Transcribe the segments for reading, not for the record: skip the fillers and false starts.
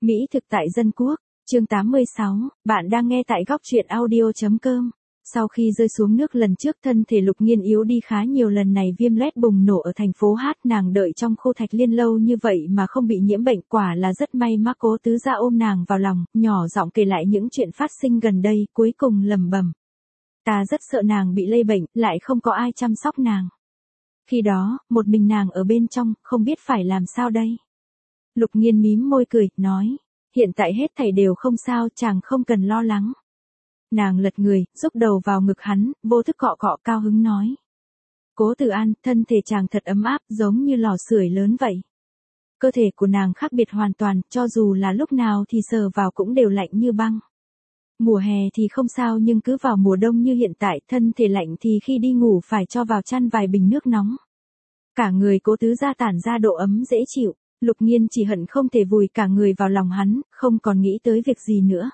Mỹ thực tại dân quốc, chương 86, bạn đang nghe tại góc truyện audio.com. Sau khi rơi xuống nước lần trước thân thể Lục Nghiên yếu đi khá nhiều, lần này viêm loét bùng nổ ở thành phố Hát, nàng đợi trong khu Thạch Liên lâu như vậy mà không bị nhiễm bệnh, quả là rất may mắn. Cố Tứ Gia ôm nàng vào lòng, nhỏ giọng kể lại những chuyện phát sinh gần đây, cuối cùng lẩm bẩm: ta rất sợ nàng bị lây bệnh, lại không có ai chăm sóc nàng. Khi đó, một mình nàng ở bên trong, không biết phải làm sao đây. Lục Nghiên mím môi cười, nói: hiện tại hết thảy đều không sao, chàng không cần lo lắng. Nàng lật người, rúc đầu vào ngực hắn, vô thức cọ cọ, cao hứng nói: Cố Tử An, thân thể chàng thật ấm áp, giống như lò sưởi lớn vậy. Cơ thể của nàng khác biệt hoàn toàn, cho dù là lúc nào thì sờ vào cũng đều lạnh như băng. Mùa hè thì không sao, nhưng cứ vào mùa đông như hiện tại, thân thể lạnh thì khi đi ngủ phải cho vào chăn vài bình nước nóng. Cả người Cố Tứ Gia tản ra độ ấm dễ chịu. Lục Nghiên chỉ hận không thể vùi cả người vào lòng hắn, không còn nghĩ tới việc gì nữa.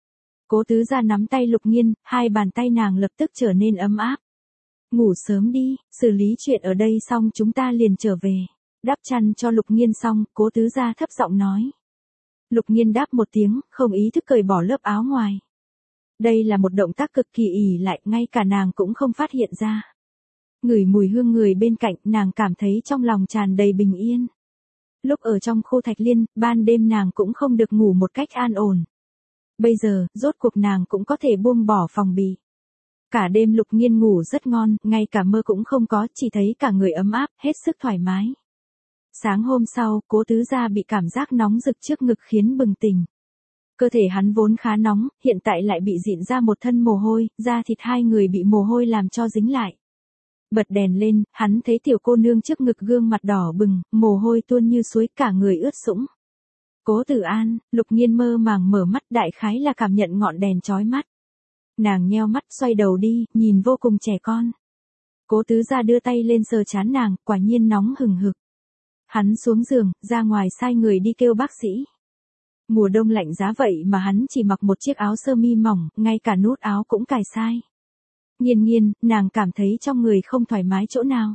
Cố Tứ Gia nắm tay Lục Nghiên, hai bàn tay nàng lập tức trở nên ấm áp. Ngủ sớm đi, xử lý chuyện ở đây xong chúng ta liền trở về. Đắp chăn cho Lục Nghiên xong, Cố Tứ Gia thấp giọng nói. Lục Nghiên đáp một tiếng, không ý thức cởi bỏ lớp áo ngoài. Đây là một động tác cực kỳ ỷ lại, ngay cả nàng cũng không phát hiện ra. Ngửi mùi hương người bên cạnh, nàng cảm thấy trong lòng tràn đầy bình yên. Lúc ở trong khu Thạch Liên, ban đêm nàng cũng không được ngủ một cách an ổn. Bây giờ, rốt cuộc nàng cũng có thể buông bỏ phòng bị. Cả đêm Lục Nghiên ngủ rất ngon, ngay cả mơ cũng không có, chỉ thấy cả người ấm áp, hết sức thoải mái. Sáng hôm sau, Cố Tứ Gia bị cảm giác nóng rực trước ngực khiến bừng tỉnh. Cơ thể hắn vốn khá nóng, hiện tại lại bị rịn ra một thân mồ hôi, da thịt hai người bị mồ hôi làm cho dính lại. Bật đèn lên, hắn thấy tiểu cô nương trước ngực gương mặt đỏ bừng, mồ hôi tuôn như suối, cả người ướt sũng. Cố Tử An, Lục Nghiên mơ màng mở mắt, đại khái là cảm nhận ngọn đèn chói mắt. Nàng nheo mắt, xoay đầu đi, nhìn vô cùng trẻ con. Cố Tứ Gia đưa tay lên sờ trán nàng, quả nhiên nóng hừng hực. Hắn xuống giường, ra ngoài sai người đi kêu bác sĩ. Mùa đông lạnh giá vậy mà hắn chỉ mặc một chiếc áo sơ mi mỏng, ngay cả nút áo cũng cài sai. Nghiên, nàng cảm thấy trong người không thoải mái chỗ nào.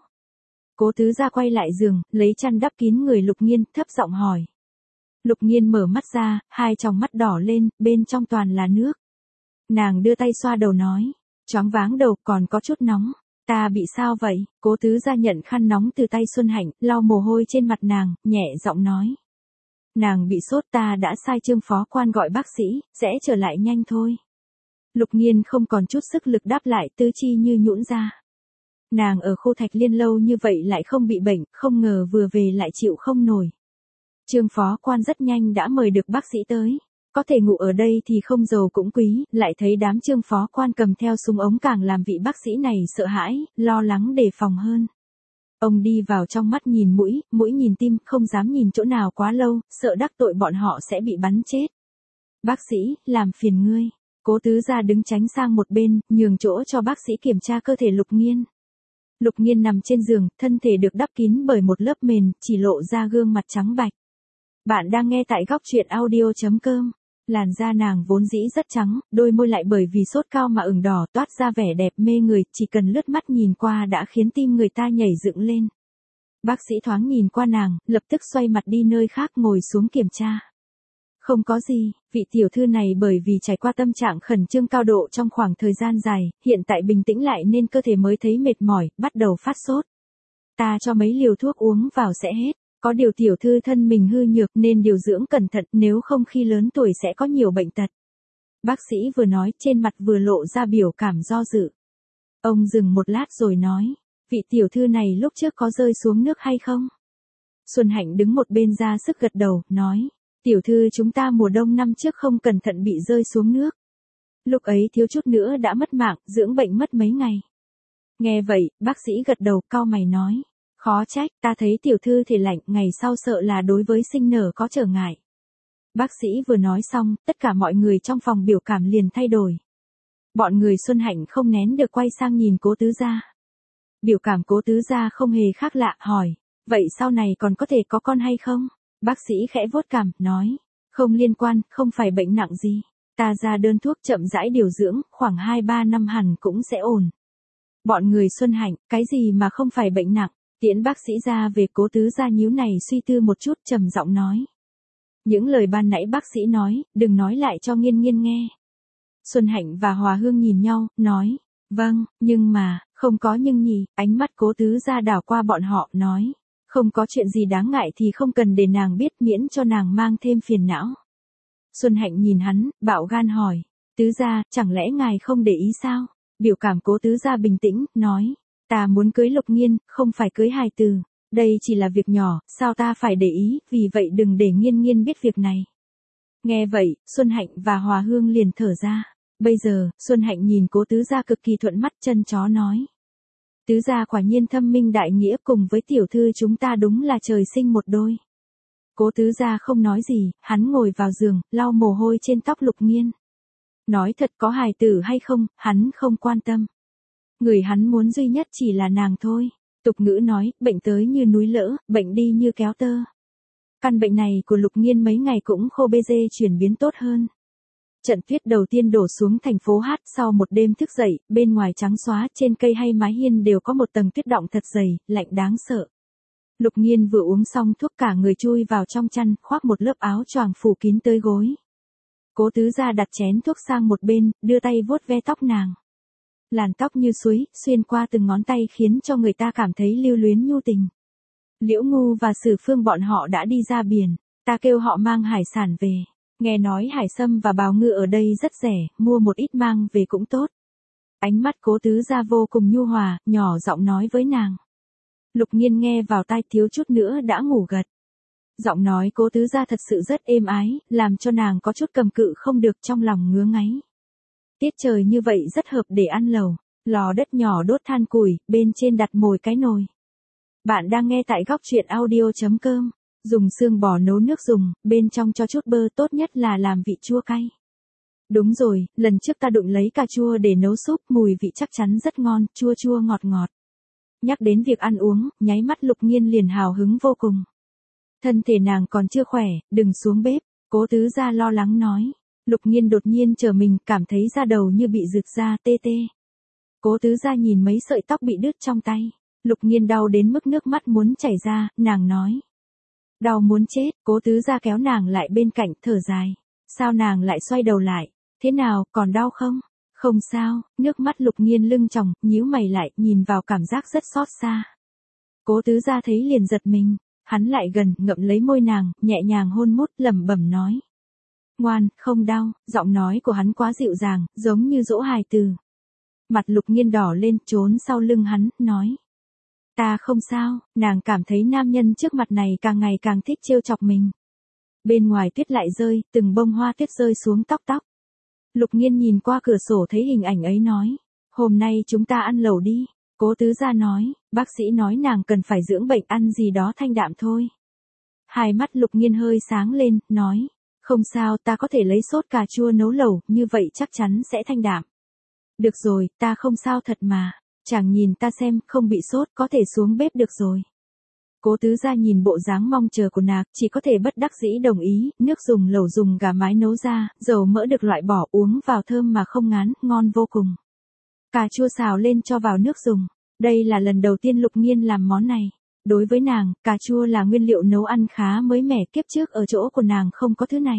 Cố Tứ Gia quay lại giường, lấy chăn đắp kín người Lục Nghiên, thấp giọng hỏi. Lục Nghiên mở mắt ra, hai tròng mắt đỏ lên, bên trong toàn là nước. Nàng đưa tay xoa đầu nói, choáng váng đầu, còn có chút nóng. Ta bị sao vậy? Cố Tứ Gia nhận khăn nóng từ tay Xuân Hạnh, lau mồ hôi trên mặt nàng, nhẹ giọng nói. Nàng bị sốt, ta đã sai Trương phó quan gọi bác sĩ, sẽ trở lại nhanh thôi. Lục Nghiên không còn chút sức lực đáp lại, tứ chi như nhũn ra. Nàng ở khu Thạch Liên lâu như vậy lại không bị bệnh, không ngờ vừa về lại chịu không nổi. Trương phó quan rất nhanh đã mời được bác sĩ tới. Có thể ngủ ở đây thì không giàu cũng quý, lại thấy đám Trương phó quan cầm theo súng ống càng làm vị bác sĩ này sợ hãi, lo lắng đề phòng hơn. Ông đi vào trong mắt nhìn mũi nhìn tim, không dám nhìn chỗ nào quá lâu, sợ đắc tội bọn họ sẽ bị bắn chết. Bác sĩ, làm phiền ngươi. Cố Tứ Gia đứng tránh sang một bên, nhường chỗ cho bác sĩ kiểm tra cơ thể Lục Nghiên. Lục Nghiên nằm trên giường, thân thể được đắp kín bởi một lớp mền, chỉ lộ ra gương mặt trắng bạch. Bạn đang nghe tại góc truyện audio.com. Làn da nàng vốn dĩ rất trắng, đôi môi lại bởi vì sốt cao mà ửng đỏ, toát ra vẻ đẹp mê người, chỉ cần lướt mắt nhìn qua đã khiến tim người ta nhảy dựng lên. Bác sĩ thoáng nhìn qua nàng, lập tức xoay mặt đi nơi khác, ngồi xuống kiểm tra. Không có gì, vị tiểu thư này bởi vì trải qua tâm trạng khẩn trương cao độ trong khoảng thời gian dài, hiện tại bình tĩnh lại nên cơ thể mới thấy mệt mỏi, bắt đầu phát sốt. Ta cho mấy liều thuốc uống vào sẽ hết. Có điều tiểu thư thân mình hư nhược nên điều dưỡng cẩn thận, nếu không khi lớn tuổi sẽ có nhiều bệnh tật. Bác sĩ vừa nói, trên mặt vừa lộ ra biểu cảm do dự. Ông dừng một lát rồi nói, vị tiểu thư này lúc trước có rơi xuống nước hay không? Xuân Hạnh đứng một bên ra sức gật đầu, nói, tiểu thư chúng ta mùa đông năm trước không cẩn thận bị rơi xuống nước. Lúc ấy thiếu chút nữa đã mất mạng, dưỡng bệnh mất mấy ngày. Nghe vậy, bác sĩ gật đầu, cau mày nói. Khó trách, ta thấy tiểu thư thể lạnh, ngày sau sợ là đối với sinh nở có trở ngại. Bác sĩ vừa nói xong, tất cả mọi người trong phòng biểu cảm liền thay đổi. Bọn người Xuân Hạnh không nén được quay sang nhìn Cố Tứ Gia. Biểu cảm Cố Tứ Gia không hề khác lạ, hỏi, vậy sau này còn có thể có con hay không? Bác sĩ khẽ vuốt cằm, nói, không liên quan, không phải bệnh nặng gì. Ta ra đơn thuốc chậm rãi điều dưỡng, khoảng 2-3 năm hẳn cũng sẽ ổn. Bọn người Xuân Hạnh, cái gì mà không phải bệnh nặng? Tiễn bác sĩ ra về. Cố Tứ Gia nhíu này suy tư một chút, trầm giọng nói. Những lời ban nãy bác sĩ nói, đừng nói lại cho Nghiên Nghiên nghe. Xuân Hạnh và Hòa Hương nhìn nhau, nói, vâng, nhưng mà, không có nhưng nhỉ, ánh mắt Cố Tứ Gia đảo qua bọn họ, nói, không có chuyện gì đáng ngại thì không cần để nàng biết miễn cho nàng mang thêm phiền não. Xuân Hạnh nhìn hắn, bạo gan hỏi, Tứ Gia, chẳng lẽ ngài không để ý sao? Biểu cảm Cố Tứ Gia bình tĩnh, nói, ta muốn cưới Lục Nghiên, không phải cưới hài từ. Đây chỉ là việc nhỏ, sao ta phải để ý, vì vậy đừng để Nghiên Nghiên biết việc này. Nghe vậy, Xuân Hạnh và Hòa Hương liền thở ra. Bây giờ, Xuân Hạnh nhìn Cố Tứ Gia cực kỳ thuận mắt, chân chó nói. Tứ Gia quả nhiên thâm minh đại nghĩa, cùng với tiểu thư chúng ta đúng là trời sinh một đôi. Cố Tứ Gia không nói gì, hắn ngồi vào giường, lau mồ hôi trên tóc Lục Nghiên. Nói thật, có hài tử hay không, hắn không quan tâm. Người hắn muốn duy nhất chỉ là nàng thôi. Tục ngữ nói, bệnh tới như núi lỡ, bệnh đi như kéo tơ. Căn bệnh này của Lục Nghiên mấy ngày cũng khô bê dê, chuyển biến tốt hơn. Trận tuyết đầu tiên đổ xuống thành phố Hát, sau một đêm thức dậy, bên ngoài trắng xóa, trên cây hay mái hiên đều có một tầng tuyết đọng thật dày, lạnh đáng sợ. Lục Nghiên vừa uống xong thuốc, cả người chui vào trong chăn, khoác một lớp áo choàng phủ kín tới gối. Cố Tứ Gia đặt chén thuốc sang một bên, đưa tay vuốt ve tóc nàng. Làn tóc như suối, xuyên qua từng ngón tay khiến cho người ta cảm thấy lưu luyến nhu tình. Liễu Ngu và Sử Phương bọn họ đã đi ra biển, ta kêu họ mang hải sản về. Nghe nói hải sâm và bào ngư ở đây rất rẻ, mua một ít mang về cũng tốt. Ánh mắt Cố Tứ Gia vô cùng nhu hòa, nhỏ giọng nói với nàng. Lục Nghiên nghe vào tai thiếu chút nữa đã ngủ gật. Giọng nói Cố Tứ Gia thật sự rất êm ái, làm cho nàng có chút cầm cự không được, trong lòng ngứa ngáy. Tiết trời như vậy rất hợp để ăn lẩu, lò đất nhỏ đốt than củi, bên trên đặt mồi cái nồi. Bạn đang nghe tại góc truyện audio.com. Dùng xương bò nấu nước dùng, bên trong cho chút bơ, tốt nhất là làm vị chua cay. Đúng rồi, lần trước ta đụng lấy cà chua để nấu súp, mùi vị chắc chắn rất ngon, chua chua ngọt ngọt. Nhắc đến việc ăn uống, nháy mắt Lục Nghiên liền hào hứng vô cùng. Thân thể nàng còn chưa khỏe, đừng xuống bếp, Cố Tứ Gia lo lắng nói. Lục Nghiên đột nhiên trở mình, cảm thấy da đầu như bị rực ra, tê tê. Cố Tứ Gia nhìn mấy sợi tóc bị đứt trong tay. Lục Nghiên đau đến mức nước mắt muốn chảy ra, nàng nói. Đau muốn chết, Cố Tứ Gia kéo nàng lại bên cạnh, thở dài. Sao nàng lại xoay đầu lại? Thế nào, còn đau không? Không sao, nước mắt Lục Nghiên lưng tròng, nhíu mày lại, nhìn vào cảm giác rất xót xa. Cố Tứ Gia thấy liền giật mình, hắn lại gần, ngậm lấy môi nàng, nhẹ nhàng hôn mút, lẩm bẩm nói. Ngoan, không đau, giọng nói của hắn quá dịu dàng, giống như dỗ hài từ. Mặt Lục Nghiên đỏ lên, trốn sau lưng hắn, nói. Ta không sao, nàng cảm thấy nam nhân trước mặt này càng ngày càng thích trêu chọc mình. Bên ngoài tuyết lại rơi, từng bông hoa tuyết rơi xuống tóc tóc. Lục Nghiên nhìn qua cửa sổ thấy hình ảnh ấy nói. Hôm nay chúng ta ăn lẩu đi. Cố Tứ Gia nói, bác sĩ nói nàng cần phải dưỡng bệnh, ăn gì đó thanh đạm thôi. Hai mắt Lục Nghiên hơi sáng lên, nói. Không sao, ta có thể lấy sốt cà chua nấu lẩu, như vậy chắc chắn sẽ thanh đạm. Được rồi, ta không sao thật mà. Chàng nhìn ta xem, không bị sốt, có thể xuống bếp được rồi. Cố Tứ Gia nhìn bộ dáng mong chờ của nàng, chỉ có thể bất đắc dĩ đồng ý, nước dùng lẩu dùng gà mái nấu ra, dầu mỡ được loại bỏ, uống vào thơm mà không ngán, ngon vô cùng. Cà chua xào lên cho vào nước dùng. Đây là lần đầu tiên Lục Nghiên làm món này. Đối với nàng, cà chua là nguyên liệu nấu ăn khá mới mẻ, kiếp trước ở chỗ của nàng không có thứ này.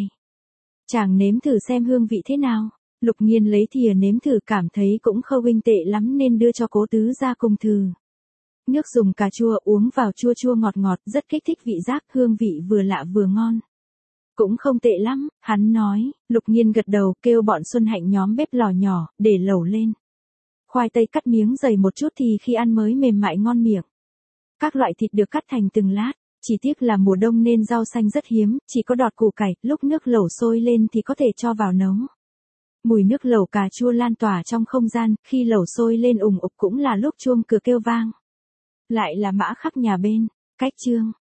Chàng nếm thử xem hương vị thế nào. Lục Nghiên lấy thìa nếm thử, cảm thấy cũng không huynh tệ lắm nên đưa cho Cố Tứ Gia cùng thử. Nước dùng cà chua uống vào chua chua ngọt ngọt, rất kích thích vị giác, hương vị vừa lạ vừa ngon. Cũng không tệ lắm, hắn nói. Lục Nghiên gật đầu, kêu bọn Xuân Hạnh nhóm bếp lò nhỏ, để lẩu lên. Khoai tây cắt miếng dày một chút thì khi ăn mới mềm mại ngon miệng. Các loại thịt được cắt thành từng lát, chỉ tiếc là mùa đông nên rau xanh rất hiếm, chỉ có đọt củ cải, lúc nước lẩu sôi lên thì có thể cho vào nấu. Mùi nước lẩu cà chua lan tỏa trong không gian, khi lẩu sôi lên ùng ục cũng là lúc chuông cửa kêu vang. Lại là Mã Khắc nhà bên, cách chương.